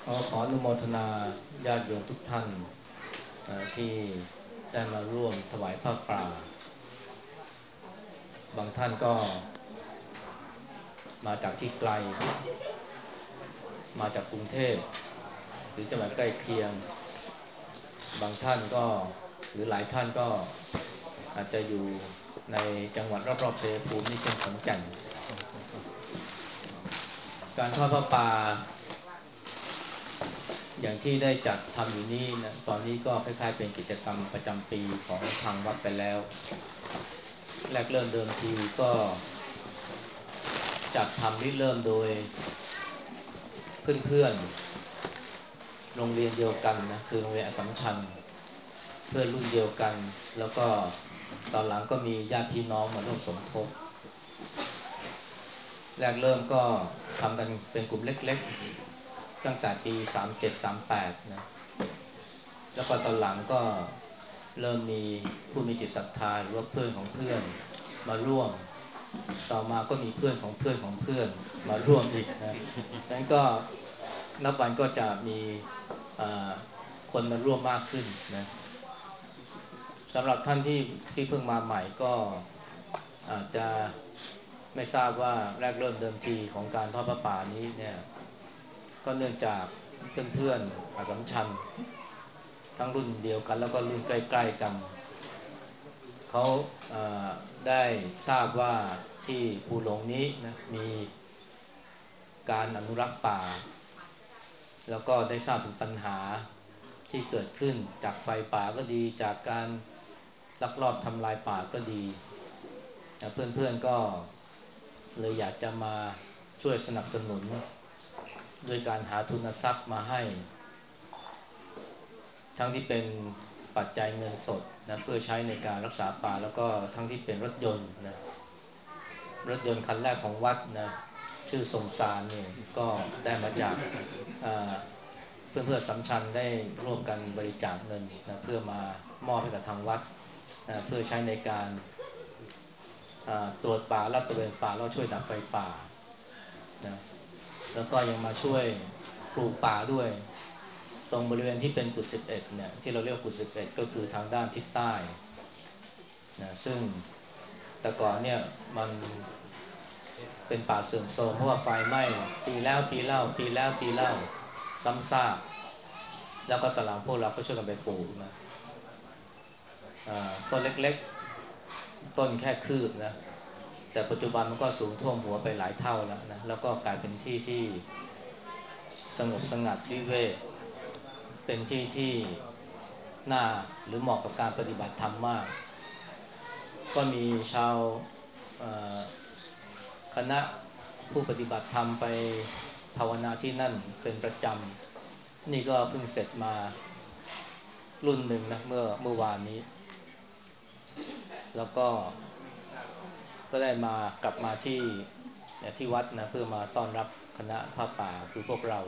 ขออนุโมทนาญาติโยมทุกท่านที่ได้มาร่วมถวายผ้าป่าบางท่านก็มาจากที่ไกลมาจากกรุงเทพหรือจังหวัดใกล้เคียงบางท่านก็หรือหลายท่านก็อาจจะอยู่ในจังหวัดรอบๆชัยภูมินี่เช่นขอนแก่นการทอดผ้าป่าอย่างที่ได้จัดทำอยู่นี่นะตอนนี้ก็คล้ายๆเป็นกิจกรรมประจำปีของทางวัดไปแล้วแรกเริ่มเดิมทีก็จัดทำริเริ่มโดยเพื่อนๆโรงเรียนเดียวกันนะคือโรงเรียนอัสสัมชัญเพื่อนรุ่นเดียวกันแล้วก็ตอนหลังก็มีญาติพี่น้องมาร่วมสมทบแรกเริ่มก็ทำกันเป็นกลุ่มเล็กๆตั้งแต่ปี37-38นะแล้วก็ตอนหลังก็เริ่มมีผู้มีจิตศรัทธาหรือว่าเพื่อนของเพื่อนมาร่วมต่อมาก็มีเพื่อนของเพื่อนของเพื่อนมาร่วมอีกนะนั้นก็นับวันก็จะมีคนมาร่วมมากขึ้นนะสำหรับท่านที่เพิ่งมาใหม่ก็อาจจะไม่ทราบว่าแรกเริ่มเดิมทีของการทอดผ้าป่านี้เนี่ยก็เนื่องจากเพื่อนๆอัสสัมชัญทั้งรุ่นเดียวกันแล้วก็รุ่นใกล้ๆกันเขาได้ทราบว่าที่ภูหลงนี้นะมีการอนุรักษ์ป่าแล้วก็ได้ทราบถึงปัญหาที่เกิดขึ้นจากไฟป่าก็ดีจากการลักลอบทำลายป่าก็ดีเพื่อนๆก็เลยอยากจะมาช่วยสนับสนุนด้วยการหาทุนทรัพย์มาให้ทั้งที่เป็นปัจจัยเงินสดนะเพื่อใช้ในการรักษาป่าแล้วก็ทั้งที่เป็นรถยนต์นะรถยนต์คันแรกของวัดนะชื่อทรงซานเนี่ยก็ได้มาจากเพื่อนๆสัมชัญได้ร่วมกันบริจาคเงินนะเพื่อมามอบให้กับทางวัดนะเพื่อใช้ในการตรวจป่าลาดตระเวนป่าแล้วช่วยดับไฟป่านะแล้วก็ยังมาช่วยปลูกป่าด้วยตรงบริเวณที่เป็นกุฏิ11เนี่ยที่เราเรียกกุฏิ11ก็คือทางด้านทิศใต้นะซึ่งแต่ก่อนเนี่ยมันเป็นป่าเสื่อมโทรมเพราะว่าไฟไหม้ปีแล้วปีเล่าปีแล้วปีเล่าซ้ำซากแล้วก็ตอนหลังพวกเราก็ช่วยกันไปปลูกนะต้นเล็กๆต้นแค่คืบนะแต่ปัจจุบันมันก็สูงท่วมหัวไปหลายเท่าแล้วนะแล้วก็กลายเป็นที่ที่สงบสงัดวิเวกเป็นที่ที่น่าหรือเหมาะกับการปฏิบัติธรรมมากก็มีชาวคณะผู้ปฏิบัติธรรมไปภาวนาที่นั่นเป็นประจำนี่ก็เพิ่งเสร็จมารุ่นหนึ่งนะเมื่อวานนี้แล้วก็ได้มากลับมาที่วัดนะเพื่อมาต้อนรับคณะผ้าป่าคือพวกเรา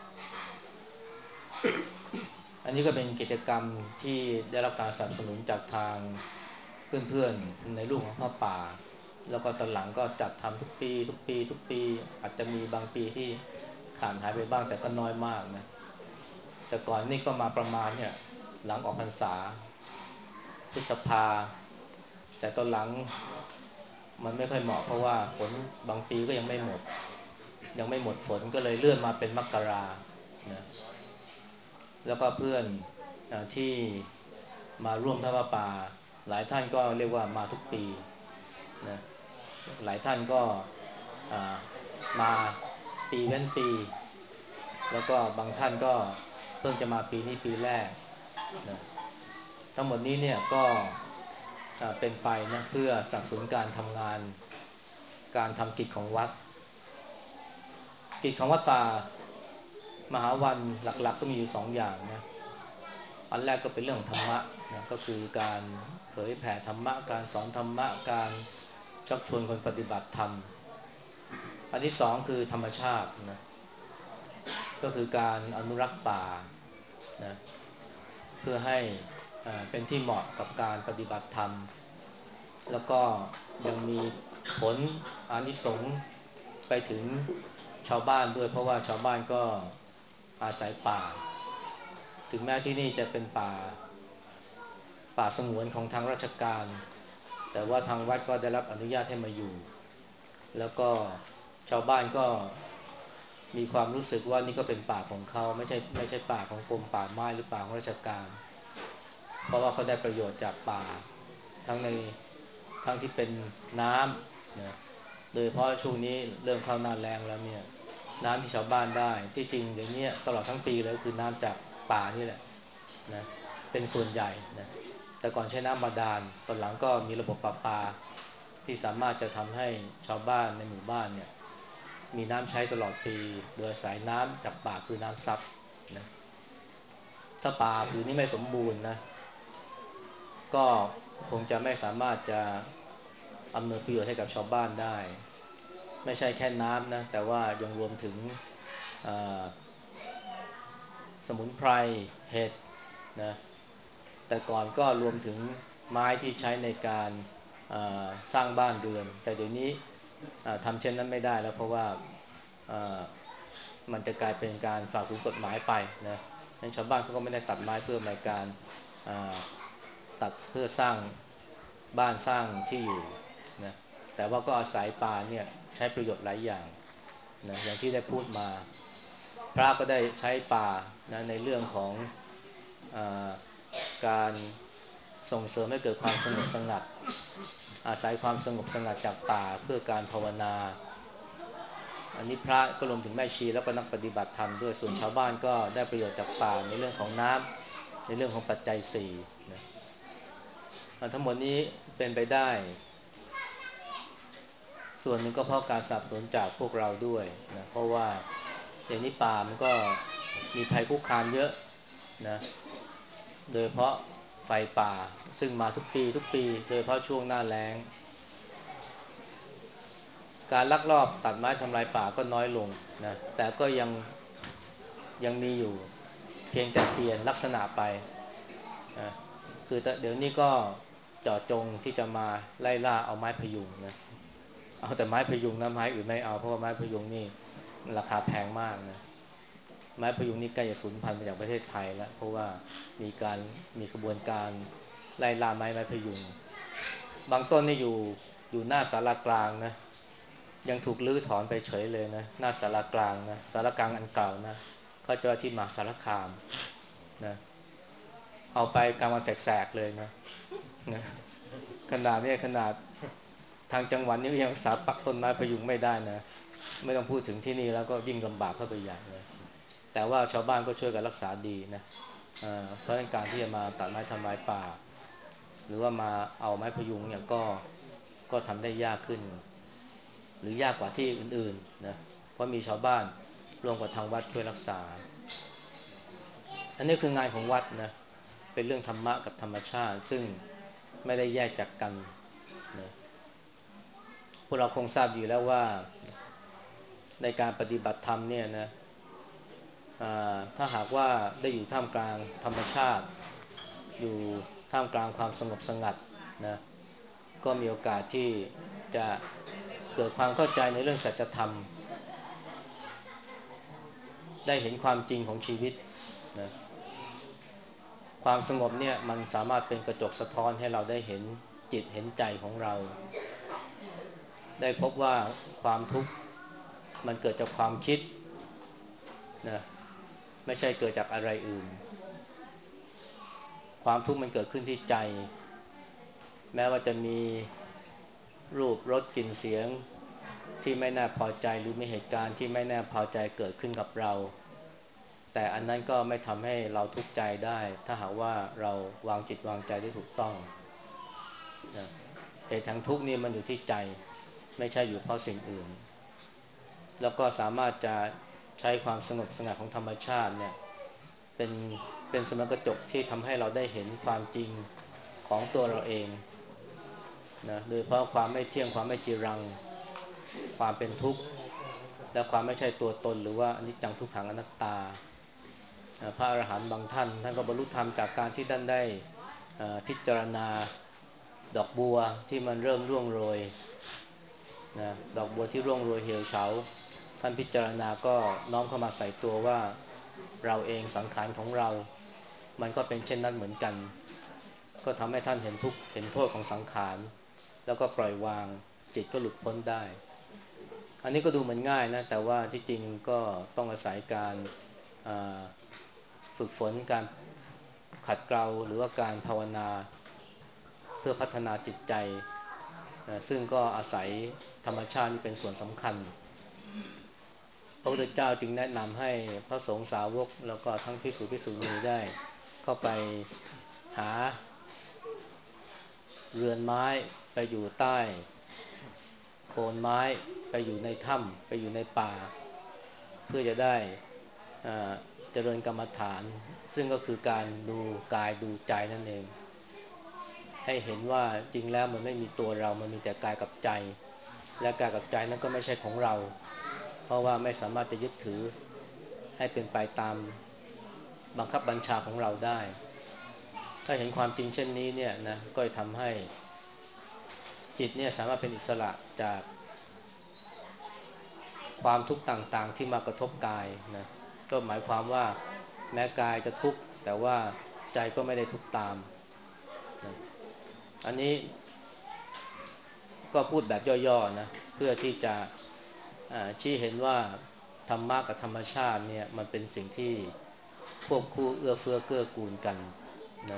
อันนี้ก็เป็นกิจกรรมที่ได้รับการสนับสนุนจากทางเพื่อนๆในรูปของผ้าป่าแล้วก็ตอนหลังก็จัดทำทุกปีทุกปีทุกปีอาจจะมีบางปีที่ขาดหายไปบ้างแต่ก็น้อยมากนะแต่ก่อนนี่ก็มาประมาณเนี่ยหลังออกพรรษาพฤษภาแต่ตอนหลังมันไม่ค่อยเหมาะเพราะว่าฝนบางปีก็ยังไม่หมดฝนก็เลยเลื่อนมาเป็นมกรานะแล้วก็เพื่อนที่มาร่วมทอดผ้าป่าหลายท่านก็เรียกว่ามาทุกปีนะหลายท่านก็มาปีเว้นปีแล้วก็บางท่านก็เพิ่งจะมาปีนี้ปีแรกนะทั้งหมดนี้เนี่ยก็เป็นไปนะเพื่อสนับสนุนการทำงานการทำกิจของวัดกิจของวัดป่ามหาวันหลักๆก็มีอยู่สองอย่างนะอันแรกก็เป็นเรื่องธรรมะนะก็คือการเผยแผ่ธรรมะการสอนธรรมะการชักชวนคนปฏิบัติธรรมอันที่สองคือธรรมชาตินะก็คือการอนุรักษ์ป่านะเพื่อให้เป็นที่เหมาะกับการปฏิบัติธรรมแล้วก็ยังมีผลอานิสงส์ไปถึงชาวบ้านด้วยเพราะว่าชาวบ้านก็อาศัยป่าถึงแม้ที่นี่จะเป็นป่าสงวนของทางราชการแต่ว่าทางวัดก็ได้รับอนุญาตให้มาอยู่แล้วก็ชาวบ้านก็มีความรู้สึกว่านี่ก็เป็นป่าของเขาไม่ใช่ป่าของกรมป่าไม้หรือป่าของราชการเพราะว่าเขาได้ประโยชน์จากป่าทั้งในทั้งที่เป็นน้ำนะโดยเฉพาะช่วงนี้เริ่มเข้าหน้าแล้งแล้วเนี่ยน้ำที่ชาวบ้านได้ที่จริงเดี๋ยวนี้ตลอดทั้งปีเลยคือน้ำจากป่านี่แหละนะเป็นส่วนใหญ่นะแต่ก่อนใช้น้ำบาดาลตอนหลังก็มีระบบประปาที่สามารถจะทำให้ชาวบ้านในหมู่บ้านเนี่ยมีน้ำใช้ตลอดปีโดยสายน้ำจากป่าคือน้ำซับนะถ้าป่าผืนนี้ไม่สมบูรณ์นะก็คงจะไม่สามารถจะอำนวยประโยชน์ให้กับชาวบ้านได้ไม่ใช่แค่น้ำนะแต่ว่ายังรวมถึงสมุนไพรเห็ดนะแต่ก่อนก็รวมถึงไม้ที่ใช้ในการสร้างบ้านเรือนแต่เดี๋ยวนี้ทำเช่นนั้นไม่ได้แล้วเพราะว่ามันจะกลายเป็นการฝ่าฝืนกฎหมายไปนะชาวบ้านเขาก็ไม่ได้ตัดไม้เพื่อในการตัดเพื่อสร้างบ้านสร้างที่อยู่นะแต่ว่าก็อาศัยป่าเนี่ยใช้ประโยชน์หลายอย่างนะอย่างที่ได้พูดมาพระก็ได้ใช้ป่านะในเรื่องของอาการส่งเสริมให้เกิดความสงบสงัดอาศัยความสงบสงัดจากป่าเพื่อการภาวนาอันนี้พระก็รวมถึงแม่ชีแล้วก็นักปฏิบัติธรรมด้วยส่วนชาวบ้านก็ได้ประโยชน์จากป่าในเรื่องของน้ำในเรื่องของปัจจัยสี่นะทั้งหมดนี้เป็นไปได้ส่วนหนึ่งก็เพราะการสนับสนุนจากพวกเราด้วยนะเพราะว่าอย่างนี้ป่ามันก็มีภัยคุกคามเยอะนะโดยเพราะไฟป่าซึ่งมาทุกปีโดยเพราะช่วงหน้าแล้งการลักลอบตัดไม้ทำลายป่าก็น้อยลงนะแต่ก็ยังมีอยู่เพียงแต่เปลี่ยนลักษณะไปนะคือเดี๋ยวนี้ก็เจาะจงที่จะมาไล่ล่าเอาไม้พยุงนะเอาแต่ไม้พยุงนะไม้อื่นไม่เอาเพราะว่าไม้พยุงนี่ราคาแพงมากนะไม้พยุงนี่ใกล้จะสูญพันธุ์ไปจากประเทศไทยแล้วเพราะว่ามีการมีกระบวนการไล่ล่าไม้พยุงบางต้นนี่อยู่หน้าศาลากลางนะยังถูกรื้อถอนไปเฉยเลยนะหน้าศาลากลางนะศาลากลางอันเก่านะเขาจะที่มหาสารคามนะเอาไปกลางวันแสกๆเลยนะขนาดทางจังหวัดนี้ยังรักษาปักต้นไม้พยุงไม่ได้นะไม่ต้องพูดถึงที่นี่แล้วก็ยิ่งลำบากเข้าไปใหญ่เลยแต่ว่าชาวบ้านก็ช่วยกันรักษาดีนะเพราะฉะนั้นการที่จะมาตัดไม้ทำลายป่าหรือว่ามาเอาไม้พยุงเนี่ยก็ทำได้ยากขึ้นหรือยากกว่าที่อื่นๆนะเพราะมีชาวบ้านร่วมกับทางวัดช่วยรักษาอันนี้คืองานของวัดนะเป็นเรื่องธรรมะกับธรรมชาติซึ่งไม่ได้แยกจากกันนะพวกเราคงทราบอยู่แล้วว่าในการปฏิบัติธรรมเนี่ยนะถ้าหากว่าได้อยู่ท่ามกลางธรรมชาติอยู่ท่ามกลางความสงบสงัดนะก็มีโอกาสที่จะเกิดความเข้าใจในเรื่องสัจธรรมได้เห็นความจริงของชีวิตนะความสงบเนี่ยมันสามารถเป็นกระจกสะท้อนให้เราได้เห็นจิตเห็นใจของเราได้พบว่าความทุกข์มันเกิดจากความคิดนะไม่ใช่เกิดจากอะไรอื่นความทุกข์มันเกิดขึ้นที่ใจแม้ว่าจะมีรูปรสกลิ่นเสียงที่ไม่น่าพอใจหรือมีเหตุการณ์ที่ไม่น่าพอใจเกิดขึ้นกับเราแต่อันนั้นก็ไม่ทำให้เราทุกข์ใจได้ถ้าหากว่าเราวางจิตวางใจได้ถูกต้องนะเหตุแห่งทุกข์นี่มันอยู่ที่ใจไม่ใช่อยู่เพราะสิ่งอื่นแล้วก็สามารถจะใช้ความสงบสงัดของธรรมชาติเนี่ยเป็นเป็นเสมือนกระจกที่ทำให้เราได้เห็นความจริงของตัวเราเองนะโดยเพราะความไม่เที่ยงความไม่จีรังความเป็นทุกข์และความไม่ใช่ตัวตนหรือว่าอนิจจังทุกขังอนัตตาพระอรหันต์บางท่านก็บรรลุธรรมจากการที่ท่านได้พิจารณาดอกบัวที่มันเริ่มร่วงโรยนะดอกบัวที่ร่วงโรยเหี่ยวเฉาท่านพิจารณาก็น้อมเข้ามาใส่ตัวว่าเราเองสังขารของเรามันก็เป็นเช่นนั้นเหมือนกันก็ทำให้ท่านเห็นทุกข์เห็นโทษของสังขารแล้วก็ปล่อยวางจิตก็หลุดพ้นได้อันนี้ก็ดูเหมือนง่ายนะแต่ว่าที่จริงก็ต้องอาศัยการฝึกฝนการขัดเกลาหรือว่าการภาวนาเพื่อพัฒนาจิตใจนะซึ่งก็อาศัยธรรมชาตินี่เป็นส่วนสำคัญพระพุทธเจ้าจึงแนะนำให้พระสงฆ์สาวกแล้วก็ทั้งภิกษุภิกษุณีได้เข้าไปหาเรือนไม้ไปอยู่ใต้โคนไม้ไปอยู่ในถ้ำไปอยู่ในป่าเพื่อจะได้เจริญกรรมฐานซึ่งก็คือการดูกายดูใจนั่นเองให้เห็นว่าจริงแล้วมันไม่มีตัวเรามันมีแต่กายกับใจและกายกับใจนั้นก็ไม่ใช่ของเราเพราะว่าไม่สามารถจะยึดถือให้เป็นไปตามบังคับบัญชาของเราได้ถ้าเห็นความจริงเช่นนี้เนี่ยนะก็จะทำให้จิตเนี่ยสามารถเป็นอิสระจากความทุกข์ต่างๆที่มากระทบกายนะก็หมายความว่าแม้กายจะทุกข์แต่ว่าใจก็ไม่ได้ทุกข์ตามนะอันนี้ก็พูดแบบย่อๆนะเพื่อที่จะชี้เห็นว่าธรรมะกับธรรมชาติเนี่ยมันเป็นสิ่งที่ควบคู่เอื้อเฟื้อเกื้อกูลกันนะ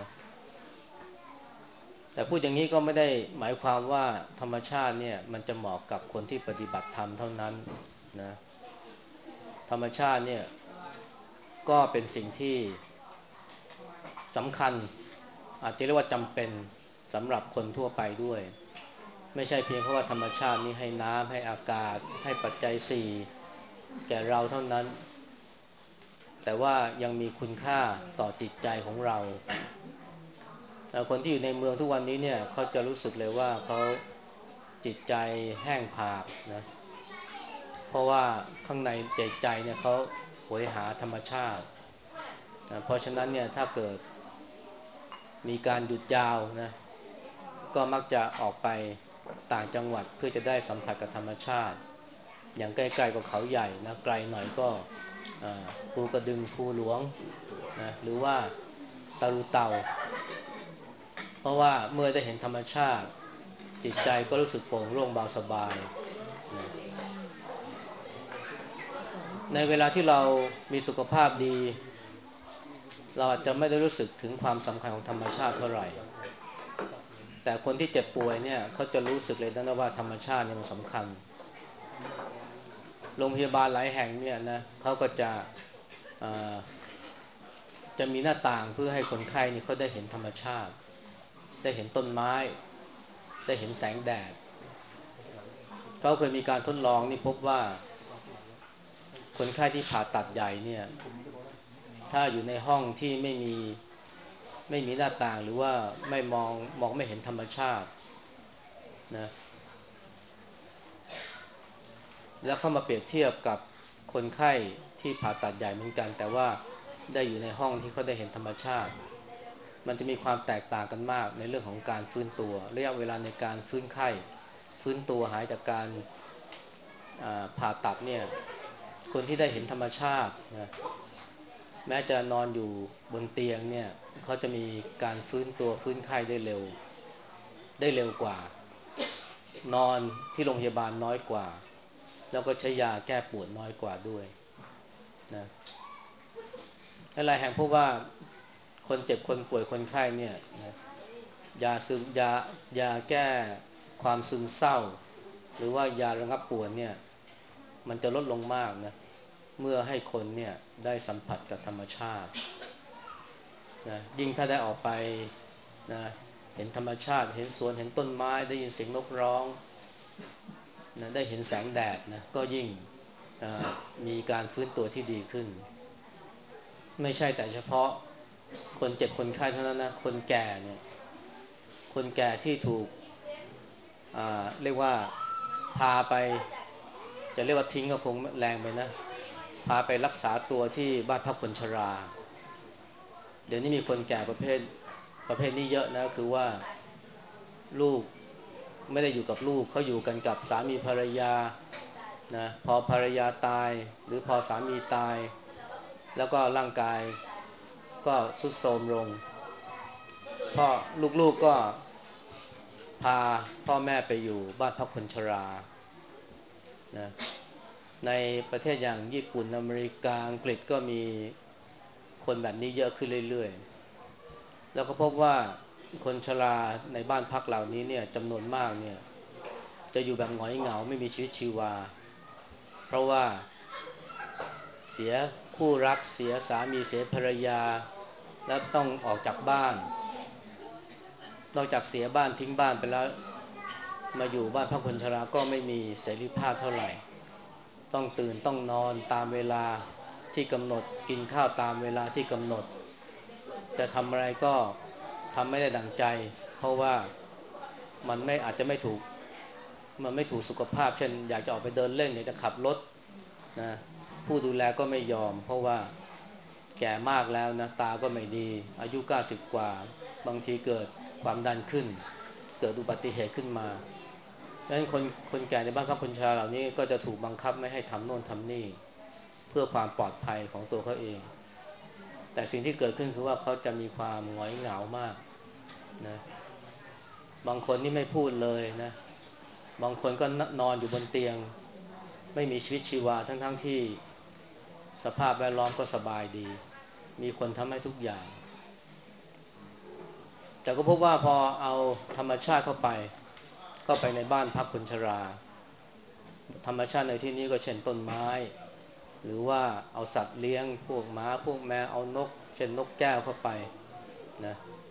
แต่พูดอย่างนี้ก็ไม่ได้หมายความว่าธรรมชาติเนี่ยมันจะเหมาะกับคนที่ปฏิบัติธรรมเท่านั้นนะธรรมชาติเนี่ยก็เป็นสิ่งที่สำคัญอาจจะเรียกว่าจำเป็นสำหรับคนทั่วไปด้วยไม่ใช่เพียงเพราะว่าธรรมชาตินี้ให้น้ำให้อากาศให้ปัจจัยสี่แก่เราเท่านั้นแต่ว่ายังมีคุณค่าต่อจิตใจของเราคนที่อยู่ในเมืองทุกวันนี้เนี่ยเขาจะรู้สึกเลยว่าเขาจิตใจแห้งผากนะเพราะว่าข้างในใจเนี่ยเขาโหยหาธรรมชาตินะเพราะฉะนั้นเนี่ยถ้าเกิดมีการหยุดยาวนะก็มักจะออกไปต่างจังหวัดเพื่อจะได้สัมผัสกับธรรมชาติอย่างใกล้ๆกับเขาใหญ่นะไกลหน่อยก็ภูกระดึงภูหลวงนะหรือว่าตะลุเตาเพราะว่าเมื่อได้เห็นธรรมชาติจิตใจก็รู้สึกโปร่งโล่งเบาสบายนะในเวลาที่เรามีสุขภาพดีเราอาจจะไม่ได้รู้สึกถึงความสำคัญของธรรมชาติเท่าไหร่แต่คนที่เจ็บป่วยเนี่ยเขาจะรู้สึกเลยนะว่าธรรมชาติเนี่ยมันสำคัญโรงพยาบาลหลายแห่งเนี่ยนะเขาก็จะมีหน้าต่างเพื่อให้คนไข้นี่เขาได้เห็นธรรมชาติได้เห็นต้นไม้ได้เห็นแสงแดดเขาเคยมีการทดลองนี่พบว่าคนไข้ที่ผ่าตัดใหญ่เนี่ยถ้าอยู่ในห้องที่ไม่มีหน้าต่างหรือว่าไม่มองไม่เห็นธรรมชาตินะแล้วเข้ามาเปรียบเทียบกับคนไข้ที่ผ่าตัดใหญ่เหมือนกันแต่ว่าได้อยู่ในห้องที่เขาได้เห็นธรรมชาติมันจะมีความแตกต่างกันมากในเรื่องของการฟื้นตัวระยะเวลาในการฟื้นไข้ฟื้นตัวหายจากการผ่าตัดเนี่ยคนที่ได้เห็นธรรมชาตินะแม้จะนอนอยู่บนเตียงเนี่ยเขาจะมีการฟื้นตัวฟื้นไข้ได้เร็วกว่านอนที่โรงพยาบาลน้อยกว่าแล้วก็ใช้ยาแก้ปวดน้อยกว่าด้วยนะหลายแห่งพบว่าคนเจ็บคนป่วยคนไข้เนี่ยนะยาซึมยาแก้ความซึมเศร้าหรือว่ายาระงับปวดเนี่ยมันจะลดลงมากนะเมื่อให้คนเนี่ยได้สัมผัสกับธรรมชาตินะยิ่งถ้าได้ออกไปนะเห็นธรรมชาติเห็นสวนเห็นต้นไม้ได้ยินเสียงนกร้องนะได้เห็นแสงแดดนะก็ยิ่งมีการฟื้นตัวที่ดีขึ้นไม่ใช่แต่เฉพาะคนเจ็บคนไข้เท่านั้นนะคนแก่เนี่ยคนแก่ที่ถูกเรียกว่าพาไปจะเรียกว่าทิ้งก็คงแรงไปนะพาไปรักษาตัวที่บ้านพักคนชราเดี๋ยวนี้มีคนแก่ประเภทนี้เยอะนะคือว่าลูกไม่ได้อยู่กับลูกเขาอยู่กันกับสามีภรรยานะพอภรรยาตายหรือพอสามีตายแล้วก็ร่างกายก็ทรุดโทรมลงพ่อลูกๆก็พาพ่อแม่ไปอยู่บ้านพักคนชรานะในประเทศอย่างญี่ปุ่นอเมริกาอังกฤษก็มีคนแบบนี้เยอะขึ้นเรื่อยๆแล้วก็พบว่าคนชราในบ้านพักเหล่านี้เนี่ยจำนวนมากเนี่ยจะอยู่แบบหงอยเหงาไม่มีชีวิตชีวาเพราะว่าเสียคู่รักเสียสามีเสียภรรยาแล้วต้องออกจากบ้านนอกจากเสียบ้านทิ้งบ้านไปแล้วมาอยู่บ้านพักคนชราก็ไม่มีเสรีภาพเท่าไหร่ต้องตื่นต้องนอนตามเวลาที่กำหนดกินข้าวตามเวลาที่กำหนดจะทำอะไรก็ทำไม่ได้ดั่งใจเพราะว่ามันไม่อาจจะไม่ถูกมันไม่ถูกสุขภาพเช่นอยากจะออกไปเดินเล่นอยากจะขับรถนะผู้ดูแลก็ไม่ยอมเพราะว่าแก่มากแล้วนะตาก็ไม่ดีอายุ90กว่าบางทีเกิดความดันขึ้นเกิดอุบัติเหตุขึ้นมาดังนั้นคนแก่ในบ้านพักคนชราเหล่านี้ก็จะถูกบังคับไม่ให้ทำโน่นทำนี่เพื่อความปลอดภัยของตัวเขาเองแต่สิ่งที่เกิดขึ้นคือว่าเขาจะมีความหงอยเหงามากนะบางคนนี่ไม่พูดเลยนะบางคนก็นอนอยู่บนเตียงไม่มีชีวิตชีวาทั้งที่สภาพแวดล้อมก็สบายดีมีคนทำให้ทุกอย่างแต่ก็พบว่าพอเอาธรรมชาติเข้าไปในบ้านพักคนชราธรรมชาติในที่นี้ก็เช่นต้นไม้หรือว่าเอาสัตว์เลี้ยงพวกหมาพวกแมวเอานกเช่นนกแก้วเข้าไปนะ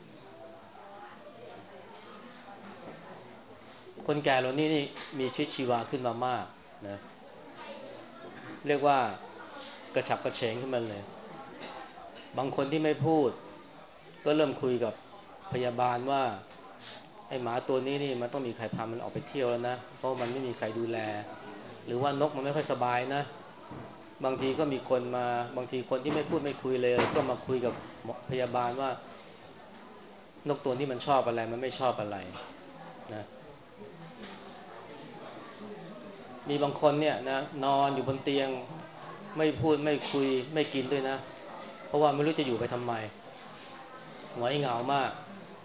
คนแก่เหล่านี้นี่มีชีวิตชีวาขึ้นมามากนะเรียกว่ากระฉับกระเฉงขึ้นมาเลยบางคนที่ไม่พูดก็เริ่มคุยกับพยาบาลว่าไอ้หมาตัวนี้นี่มันต้องมีใครพามันออกไปเที่ยวแล้วนะเพราะมันไม่มีใครดูแลหรือว่านกมันไม่ค่อยสบายนะบางทีก็มีคนมาบางทีคนที่ไม่พูดไม่คุยเลยก็มาคุยกับพยาบาลว่านกตัวนี้มันชอบอะไรมันไม่ชอบอะไรนะมีบางคนเนี่ยนะนอนอยู่บนเตียงไม่พูดไม่คุยไม่กินด้วยนะเพราะว่าไม่รู้จะอยู่ไปทำไมหงอยเหงามาก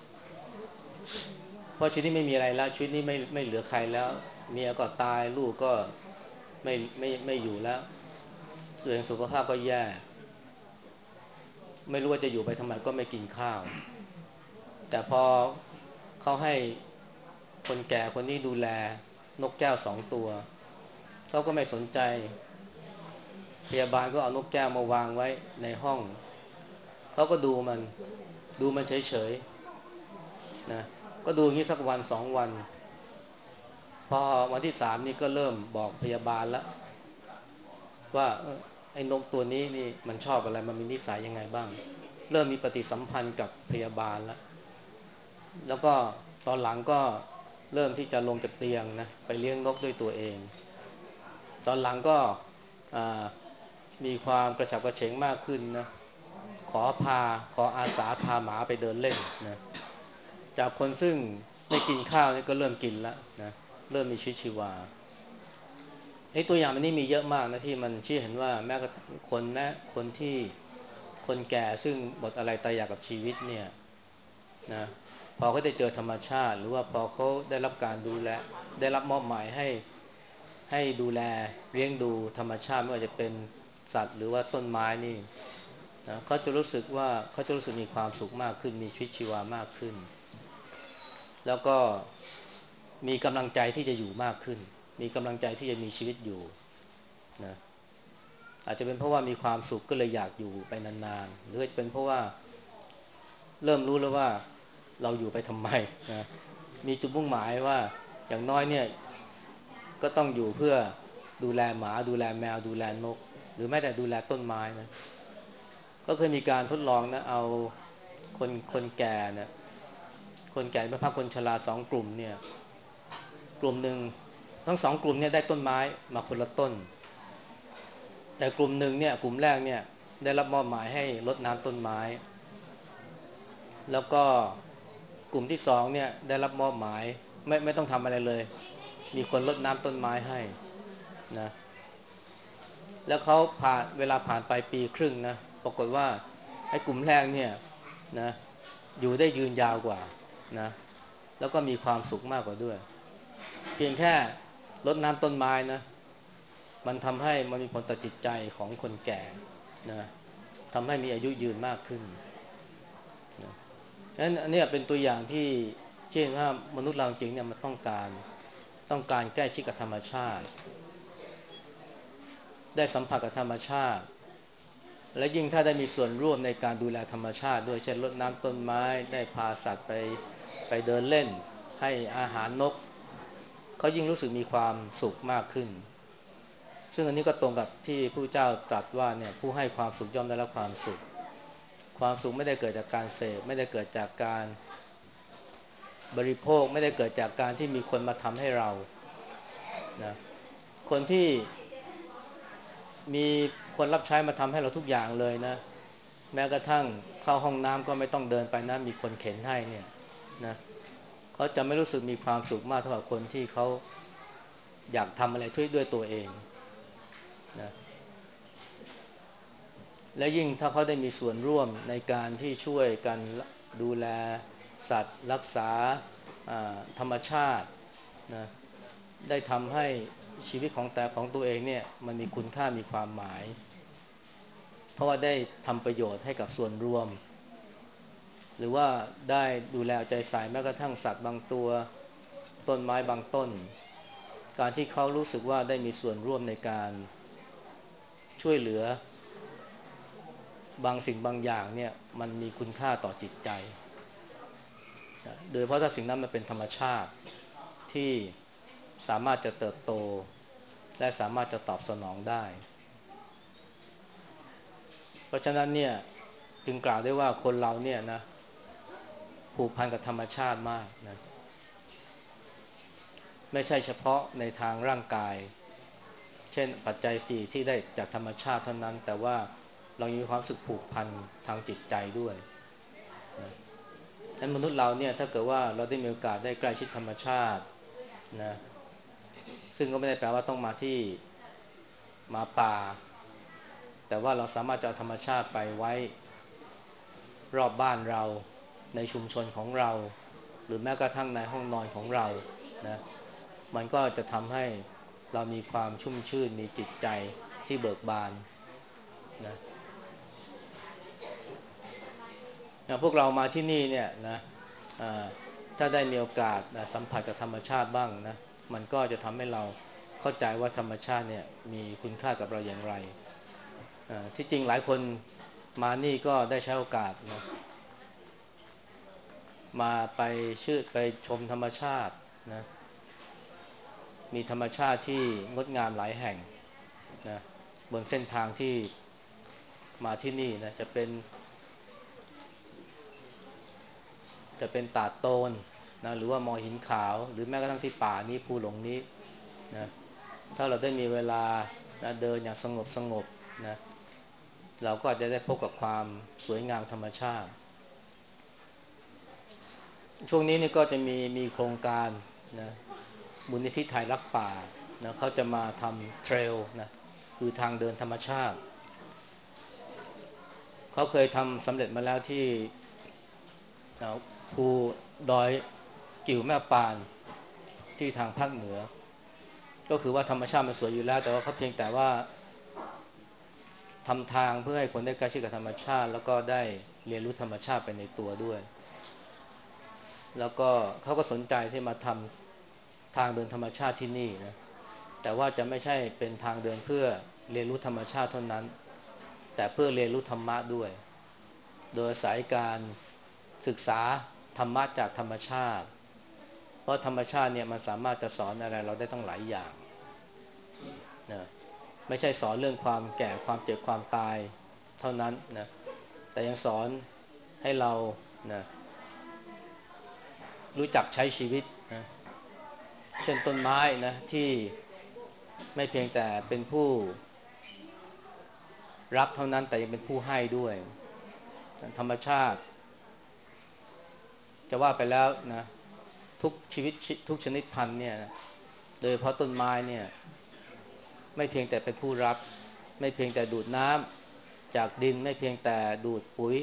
เพราะชีวิตนี้ไม่มีอะไรแล้วชีวิตนี้ไม่เหลือใครแล้วเมียก็ตายลูกก็ไม่อยู่แล้วส่วนสุขภาพก็แย่ไม่รู้ว่าจะอยู่ไปทำไมก็ไม่กินข้าวแต่พอเขาให้คนแก่คนนี้ดูแลนกแก้ว2 ตัวเขาก็ไม่สนใจพยาบาลก็เอานกแก้วมาวางไว้ในห้องเขาก็ดูมันเฉยๆนะก็ดูอย่างนี้สักวัน2 วันพอวันที่3นี่ก็เริ่มบอกพยาบาลแล้วว่าไอ้นกตัวนี้นี่มันชอบอะไรมันมีนิสัยยังไงบ้างเริ่มมีปฏิสัมพันธ์กับพยาบาลแล้วก็ตอนหลังก็เริ่มที่จะลงจากเตียงนะไปเลี้ยงนกด้วยตัวเองตอนหลังก็มีความกระฉับกระเฉงมากขึ้นนะขอพาขออาสาพาหมาไปเดินเล่นนะจากคนซึ่งไม่กินข้าวนี่ก็เริ่มกินแล้วนะเริ่มมีชีวิตชีวาไอ้ตัวอย่างมันนี่มีเยอะมากนะที่มันชี้เห็นว่าแม้กระทั่งคนที่คนแก่ซึ่งหมดอะไรตายอยากกับชีวิตเนี่ยนะพอเขาได้เจอธรรมชาติหรือว่าพอเขาได้รับการดูแลได้รับมอบหมายให้ดูแลเลี้ยงดูธรรมชาติไม่ว่าจะเป็นสัตว์หรือว่าต้นไม้นี่นะเขาจะรู้สึกว่าเขาจะรู้สึกมีความสุขมากขึ้นมีชีวิตชีวามากขึ้นแล้วก็มีกำลังใจที่จะอยู่มากขึ้นมีกำลังใจที่จะมีชีวิตอยู่นะอาจจะเป็นเพราะว่ามีความสุขก็เลยอยากอยู่ไปนานๆหรือจะเป็นเพราะว่าเริ่มรู้แล้วว่าเราอยู่ไปทำไมนะมีจุดมุ่งหมายว่าอย่างน้อยเนี่ยก็ต้องอยู่เพื่อดูแลหมาดูแลแมวดูแลนกหรือแม้แต่ดูแลต้นไม้นะก็เคยมีการทดลองนะเอาคนแก่นะคนแก่ไปพักคนชรา2 กลุ่มเนี่ยกลุ่มหนึ่งทั้ง2 กลุ่มเนี่ยได้ต้นไม้มาคนละต้นแต่กลุ่มหนึ่งเนี่ยกลุ่มแรกเนี่ยได้รับมอบหมายให้รดน้ำต้นไม้แล้วก็กลุ่มที่2เนี่ยได้รับมอบหมายไม่ต้องทำอะไรเลยมีคนรดน้ำต้นไม้ให้นะแล้วเขาผ่านเวลาผ่านไปปีครึ่งนะปรากฏว่าไอ้กลุ่มแรกเนี่ยนะอยู่ได้ยืนยาวกว่านะแล้วก็มีความสุขมากกว่าด้วยเพียงแค่รดน้ำต้นไม้นะมันทำให้มันมีผลต่อจิตใจของคนแก่นะทำให้มีอายุยืนมากขึ้นนะฉะนั้นอันนี้เป็นตัวอย่างที่เช่นว่ามนุษย์เราจริงเนี่ยมันต้องการใกล้ชิดกับธรรมชาติได้สัมผัสกับธรรมชาติและยิ่งถ้าได้มีส่วนร่วมในการดูแลธรรมชาติด้วยเช่นรดน้ำต้นไม้ได้พาสัตว์ไปเดินเล่นให้อาหารนกเขายิ่งรู้สึกมีความสุขมากขึ้นซึ่งอันนี้ก็ตรงกับที่ผู้เจ้าตรัสว่าเนี่ยผู้ให้ความสุขย่อมได้รับความสุขความสุขไม่ได้เกิดจากการเสพไม่ได้เกิดจากการบริโภคไม่ได้เกิดจากการที่มีคนมาทำให้เรานะคนที่มีคนรับใช้มาทำให้เราทุกอย่างเลยนะแม้กระทั่งเข้าห้องน้ำก็ไม่ต้องเดินไปนะมีคนเข็นให้เนี่ยนะเขาจะไม่รู้สึกมีความสุขมากเท่ากับคนที่เขาอยากทำอะไรด้วยตัวเองนะและยิ่งถ้าเขาได้มีส่วนร่วมในการที่ช่วยกันดูแลสัตว์รักษาธรรมชาตินะได้ทำให้ชีวิตของตัวเองเนี่ยมันมีคุณค่ามีความหมายเพราะว่าได้ทำประโยชน์ให้กับส่วนรวมหรือว่าได้ดูแลใจใส่แม้กระทั่งสัตว์บางตัวต้นไม้บางต้นการที่เขารู้สึกว่าได้มีส่วนร่วมในการช่วยเหลือบางสิ่งบางอย่างเนี่ยมันมีคุณค่าต่อจิตใจโดยเพราะถ้าสิ่งนั้นมันเป็นธรรมชาติที่สามารถจะเติบโตและสามารถจะตอบสนองได้เพราะฉะนั้นเนี่ยจึงกล่าวได้ว่าคนเราเนี่ยนะผูกพันกับธรรมชาติมากนะไม่ใช่เฉพาะในทางร่างกายเช่นปัจจัยสี่ที่ได้จากธรรมชาติเท่านั้นแต่ว่าเรายังมีความรู้สึกผูกพันทางจิตใจด้วยนะฉะนั้นมนุษย์เราเนี่ยถ้าเกิดว่าเราได้มีโอกาสได้ใกล้ชิดธรรมชาตินะซึ่งก็ไม่ได้แปลว่าต้องมาที่มาป่าแต่ว่าเราสามารถจะเอาธรรมชาติไปไว้รอบบ้านเราในชุมชนของเราหรือแม้กระทั่งในห้องนอนของเรานะมันก็จะทำให้เรามีความชุ่มชื่นมีจิตใจที่เบิกบานนะพวกเรามาที่นี่เนี่ยนะถ้าได้มีโอกาสสัมผัสกับธรรมชาติบ้างนะมันก็จะทำให้เราเข้าใจว่าธรรมชาติเนี่ยมีคุณค่ากับเราอย่างไรที่จริงหลายคนมานี่ก็ได้ใช้โอกาสนะมาไปชมธรรมชาตินะมีธรรมชาติที่งดงามหลายแห่งนะบนเส้นทางที่มาที่นี่นะจะเป็นตาดโตนนะหรือว่ามอหินขาวหรือแม้กระทั่งที่ป่านี้ภูหลงนี้นะถ้าเราได้มีเวลานะเดินอย่างสงบนะเราก็อาจจะได้พบกับความสวยงามธรรมชาติช่วงนี้นี่ก็จะมีโครงการนะมูลนิธิไทยรักป่านะเขาจะมาทำเทรลนะคือทางเดินธรรมชาติเขาเคยทำสำเร็จมาแล้วที่ภูดอยกิ่วแม่ปานที่ทางภาคเหนือก็คือว่าธรรมชาติมันสวยอยู่แล้วแต่ว่าเขาเพียงแต่ว่าทำทางเพื่อให้คนได้ใกล้ชิดกับธรรมชาติแล้วก็ได้เรียนรู้ธรรมชาติไปในตัวด้วยแล้วก็เขาก็สนใจที่มาทำทางเดินธรรมชาติที่นี่นะแต่ว่าจะไม่ใช่เป็นทางเดินเพื่อเรียนรู้ธรรมชาติเท่านั้นแต่เพื่อเรียนรู้ธรรมะด้วยโดยอาศัยการศึกษาธรรมะจากธรรมชาติเพราะธรรมชาติเนี่ยมันสามารถจะสอนอะไรเราได้ตั้งหลายอย่างนะไม่ใช่สอนเรื่องความแก่ความเจ็บความตายเท่านั้นนะแต่ยังสอนให้เรานะรู้จักใช้ชีวิตนะเช่นต้นไม้นะที่ไม่เพียงแต่เป็นผู้รับเท่านั้นแต่ยังเป็นผู้ให้ด้วยธรรมชาติจะว่าไปแล้วนะทุกชีวิตทุกชนิดพันธุ์เนี่ยนะโดยเฉพาะต้นไม้เนี่ยไม่เพียงแต่เป็นผู้รับไม่เพียงแต่ดูดน้จากดินไม่เพียงแต่ดูดปุ๋ย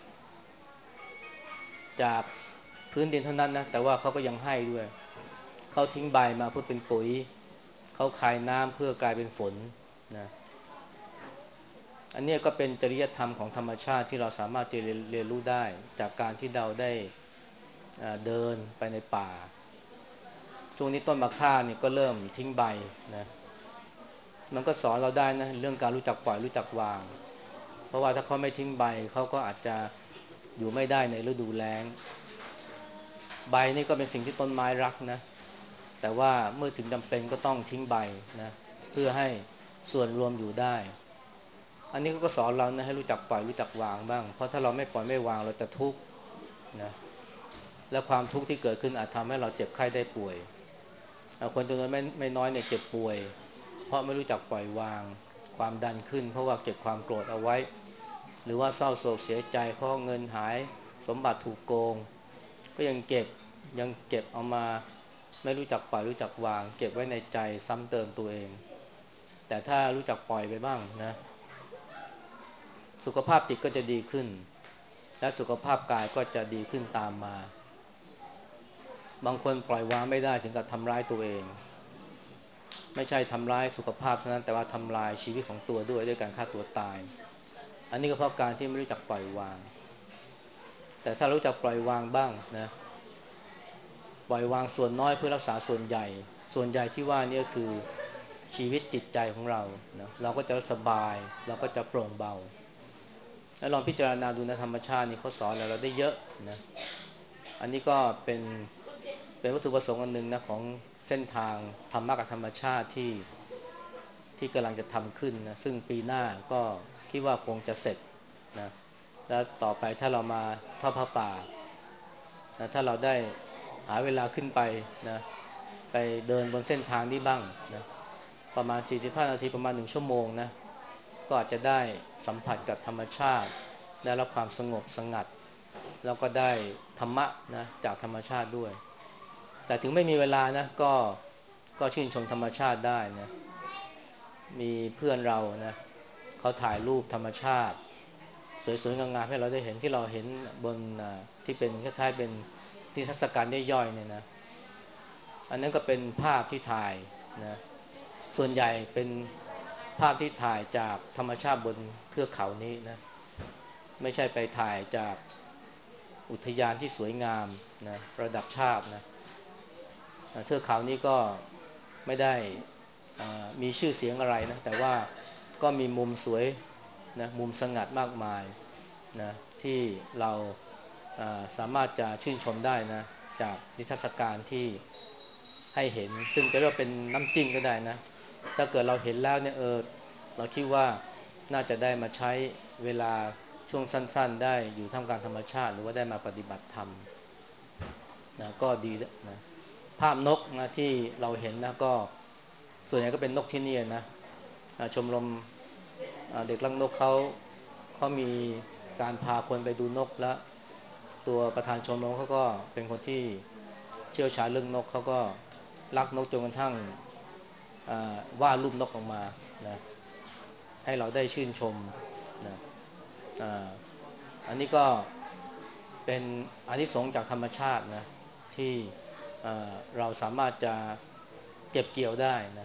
จากพื้นดินเท่านั้นนะแต่ว่าเขาก็ยังให้ด้วยเขาทิ้งใบมาเพื่อเป็นปุ๋ยเขาคายน้ำเพื่อกลายเป็นฝนนะอันนี้ก็เป็นจริยธรรมของธรรมชาติที่เราสามารถจะเรียนรู้ได้จากการที่เราได้เดินไปในป่าช่วงนี้ต้นมะข่าเนี่ยก็เริ่มทิ้งใบนะมันก็สอนเราได้นะเรื่องการรู้จักปล่อยรู้จักวางเพราะว่าถ้าเขาไม่ทิ้งใบเขาก็อาจจะอยู่ไม่ได้ในฤดูแล้งใบนี่ก็เป็นสิ่งที่ต้นไม้รักนะแต่ว่าเมื่อถึงจำเป็นก็ต้องทิ้งใบนะเพื่อให้ส่วนรวมอยู่ได้อันนี้ก็สอนเรานะให้รู้จักปล่อยรู้จักวางบ้างเพราะถ้าเราไม่ปล่อยไม่วางเราจะทุกข์นะและความทุกข์ที่เกิดขึ้นอาจทำให้เราเจ็บไข้ได้ป่วยคนจำนวนไม่น้อยเนี่ยเจ็บป่วยเพราะไม่รู้จักปล่อยวางความดันขึ้นเพราะว่าเก็บความโกรธเอาไว้หรือว่าเศร้าโศกเสียใจเพราะเงินหายสมบัติถูกโกงก็ยังเก็บเอามาไม่รู้จักปล่อยรู้จักวางเก็บไว้ในใจซ้ำเติมตัวเองแต่ถ้ารู้จักปล่อยไปบ้างนะสุขภาพจิตก็จะดีขึ้นและสุขภาพกายก็จะดีขึ้นตามมาบางคนปล่อยวางไม่ได้ถึงกับทำร้ายตัวเองไม่ใช่ทำร้ายสุขภาพเท่านั้นแต่ว่าทำลายชีวิตของตัวด้วยการฆ่าตัวตายอันนี้ก็เพราะการที่ไม่รู้จักปล่อยวางแต่ถ้ารู้จักปล่อยวางบ้างนะปล่อยวางส่วนน้อยเพื่อรักษาส่วนใหญ่ที่ว่านี่ก็คือชีวิตจิตใจของเรานะเราก็จะสบายเราก็จะโปร่งเบาแล้วลองพิจารณาดูนะธรรมชาตินี่เขาสอนเราได้เยอะนะอันนี้ก็เป็นวัตถุประสงค์อันหนึ่งนะของเส้นทางธรรมะกับธรรมชาติที่กำลังจะทำขึ้นนะซึ่งปีหน้าก็คิดว่าคงจะเสร็จนะแล้วต่อไปถ้าเรามาทอดผ้าป่านะถ้าเราได้หาเวลาขึ้นไปนะไปเดินบนเส้นทางนี้บ้างนะประมาณ45นาทีประมาณ1ชั่วโมงนะก็อาจจะได้สัมผัสกับธรรมชาติได้รับความสงบสงัดแล้วก็ได้ธรรมะนะจากธรรมชาติด้วยแต่ถึงไม่มีเวลานะก็ชื่นชมธรรมชาติได้นะมีเพื่อนเรานะเขาถ่ายรูปธรรมชาติสวยๆงามๆให้เราได้เห็นที่เราเห็นบนที่เป็นคล้ายๆเป็นที่เทรรศกาลย่อยๆเนี่ยนะอันนั้นก็เป็นภาพที่ถ่ายนะส่วนใหญ่เป็นภาพที่ถ่ายจากธรรมชาติบนเทือกเขานี้นะไม่ใช่ไปถ่ายจากอุทยานที่สวยงามนะระดับชาตินะเทือกเขานี้ก็ไม่ได้มีชื่อเสียงอะไรนะแต่ว่าก็มีมุมสวยนะมุมสงัดมากมายนะที่เราสามารถจะชื่นชมได้นะจากนิทรรศการที่ให้เห็นซึ่งจะเรียกว่าเป็นน้ำจิ้มก็ได้นะถ้าเกิดเราเห็นแล้วเนี่ยเราคิดว่าน่าจะได้มาใช้เวลาช่วงสั้นๆได้อยู่ท่ามกลางธรรมชาติหรือว่าได้มาปฏิบัติธรรมนะก็ดีนะภาพนกนะที่เราเห็นนะก็ส่วนใหญ่ก็เป็นนกที่นี่นะชมรมเด็กรักนกเขามีการพาคนไปดูนกและตัวประธานชมรมเขาก็เป็นคนที่เชี่ยวชาญเรื่องนกเขาก็รักนกจนกระทั่งวาดรูปนกออกมานะให้เราได้ชื่นชมนะอันนี้ก็เป็นอานิสงส์จากธรรมชาตินะที่เราสามารถจะเก็บเกี่ยวได้นะ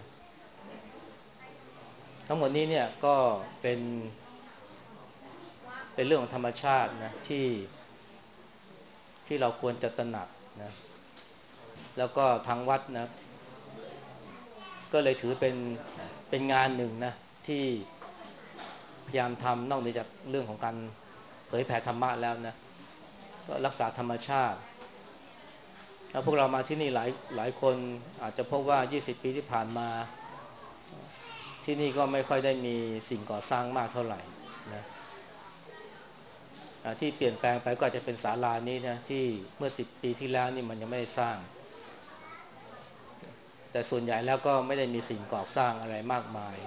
ทั้งหมดนี้เนี่ยก็เป็นเรื่องของธรรมชาตินะที่เราควรจะตระหนักนะแล้วก็ทางวัดนะก็เลยถือเป็นงานหนึ่งนะที่พยายามทำนอกเหนือจากเรื่องของการเผยแผ่ธรรมะแล้วนะก็รักษาธรรมชาติแล้วพวกเรามาที่นี่หลายคนอาจจะพบว่า20ปีที่ผ่านมาที่นี่ก็ไม่ค่อยได้มีสิ่งก่อสร้างมากเท่าไหร่นะที่เปลี่ยนแปลงไปก็อาจจะเป็นศาลานี้นะที่เมื่อ10ปีที่แล้วนี่มันยังไม่ได้สร้างแต่ส่วนใหญ่แล้วก็ไม่ได้มีสิ่งก่อสร้างอะไรมากมาย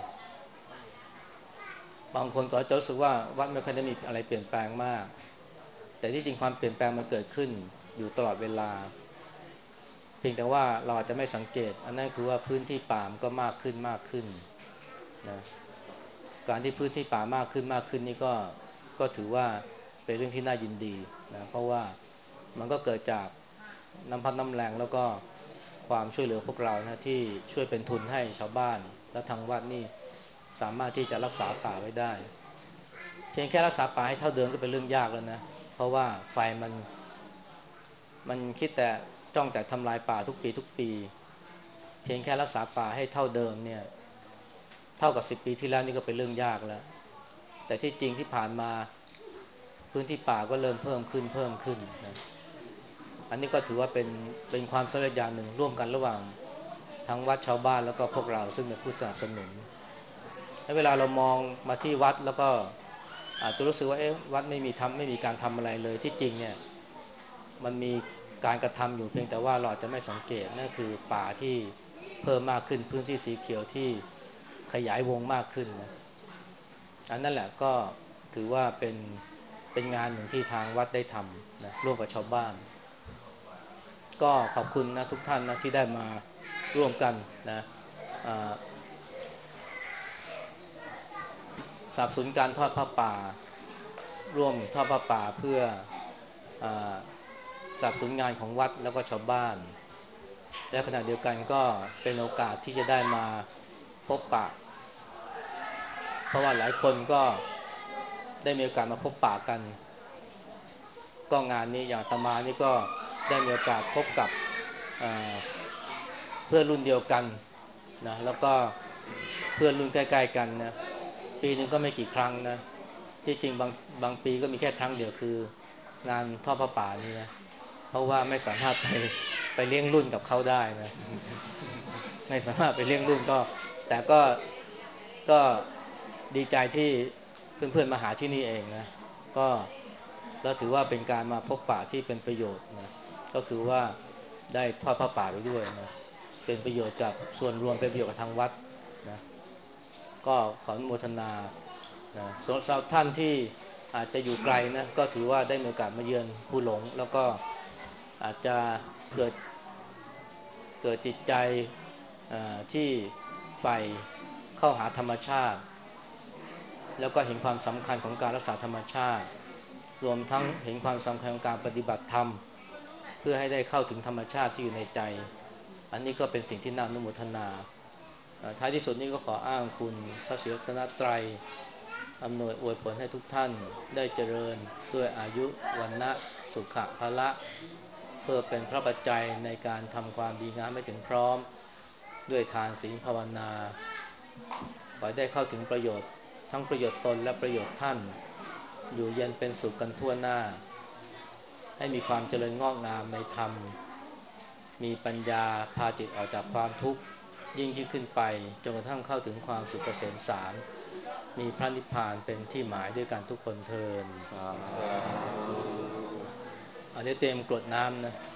บางคนก็จะรู้สึกว่าวัดไม่ค่อยได้มีอะไรเปลี่ยนแปลงมากแต่ที่จริงความเปลี่ยนแปลงมันเกิดขึ้นอยู่ตลอดเวลาเพียงแต่ว่าเราอาจจะไม่สังเกตอันนั้นคือว่าพื้นที่ป่ามันก็มากขึ้นนะการที่พื้นที่ป่ามากขึ้นนี่ก็ถือว่าเป็นเรื่องที่น่ายินดีนะเพราะว่ามันก็เกิดจากน้ำพัดน้ำแรงแล้วก็ความช่วยเหลือพวกเรานะที่ช่วยเป็นทุนให้ชาวบ้านและทางวัดนี่สามารถที่จะรักษาป่าไว้ได้เพียงแค่รักษาป่าให้เท่าเดิมก็เป็นเรื่องยากแล้วนะเพราะว่าไฟมันคิดแต่จ้องแต่ทำลายป่าทุกปีเพียงแค่รักษาป่าให้เท่าเดิมเนี่ยเท่ากับ10 ปีที่แล้วนี่ก็เป็นเรื่องยากแล้วแต่ที่จริงที่ผ่านมาพื้นที่ป่าก็เริ่มเพิ่มขึ้นนะอันนี้ก็ถือว่าเป็นความสำเร็จอย่างหนึ่งร่วมกันระหว่างทั้งวัดชาวบ้านแล้วก็พวกเราซึ่งเป็นผู้สนับสนุนและเวลาเรามองมาที่วัดแล้วก็อาจจะรู้สึกว่าเอ๊ะวัดไม่มีการทำอะไรเลยที่จริงเนี่ยมันมีการกระทำอยู่เพียงแต่ว่าเราอาจจะไม่สังเกตนั่นคือป่าที่เพิ่มมากขึ้นพื้นที่สีเขียวที่ขยายวงมากขึ้นนะอันนั้นแหละก็ถือว่าเป็นงานหนึ่งที่ทางวัดได้ทำนะร่วมกับชาวบ้านก็ขอบคุณนะทุกท่านนะที่ได้มาร่วมกันนะสนับสนุนการทอดผ้าป่าร่วมทอดผ้าป่าเพื่ออาสนับสนุนงานของวัดแล้วก็ชาวบ้านและขณะเดียวกันก็เป็นโอกาสที่จะได้มาพบปะเพราะว่าหลายคนก็ได้มีโอกาสมาพบปะกันก็งานนี้อย่างอาตมานี่ก็ได้มีโอกาสพบกับเพื่อนรุ่นเดียวกันนะแล้วก็เพื่อนรุ่นใกล้ๆกันนะปีหนึ่งก็ไม่กี่ครั้งนะที่จริงบางปีก็มีแค่ครั้งเดียวคืองานทอดผ้าป่านี่นะเพราะว่าไม่สามารถไปเลี้ยงรุ่นกับเขาได้นะไม่สามารถไปเลี้ยงรุ่นก็แต่ก็ดีใจที่เพื่อนๆมาหาที่นี่เองนะก็แล้วถือว่าเป็นการมาพบปะที่เป็นประโยชน์นะก็คือว่าได้ทอดผ้าป่าไปด้วยนะเป็นประโยชน์กับส่วนรวมเป็นประโยชน์กับทางวัดนะก็ขออนุโมทนานะสำหรับท่านที่อาจจะอยู่ไกลนะก็ถือว่าได้มีโอกาสมาเยือนภูหลงแล้วก็อาจจะเกิดเกิดจิตใจที่ใฝ่เข้าหาธรรมชาติแล้วก็เห็นความสำคัญของการรักษาธรรมชาติรวมทั้งเห็นความสำคัญของการปฏิบัติธรรมเพื่อให้ได้เข้าถึงธรรมชาติที่อยู่ในใจอันนี้ก็เป็นสิ่งที่น่าอนุโมทนาท้ายที่สุดนี้ก็ขออ้างคุณพระศรีรัตนตรัยอำนวยอวยผลให้ทุกท่านได้เจริญด้วยอายุวันนะสุขะพละเพื่อเป็นพระปัจจัยในการทำความดีงามให้ถึงพร้อมด้วยทานศีลภาวนาขอได้เข้าถึงประโยชน์ทั้งประโยชน์ตนและประโยชน์ท่านอยู่เย็นเป็นสุขกันทั่วหน้าให้มีความเจริญงอกงามในธรรมมีปัญญาพาจิตออกจากความทุกข์ยิ่งขึ้นไปจนกระทั่งเข้าถึงความสุขเกษมสารมีพระนิพพานเป็นที่หมายด้วยกันทุกคนเทอญอันนี้เตรียมกรวดน้ำนะ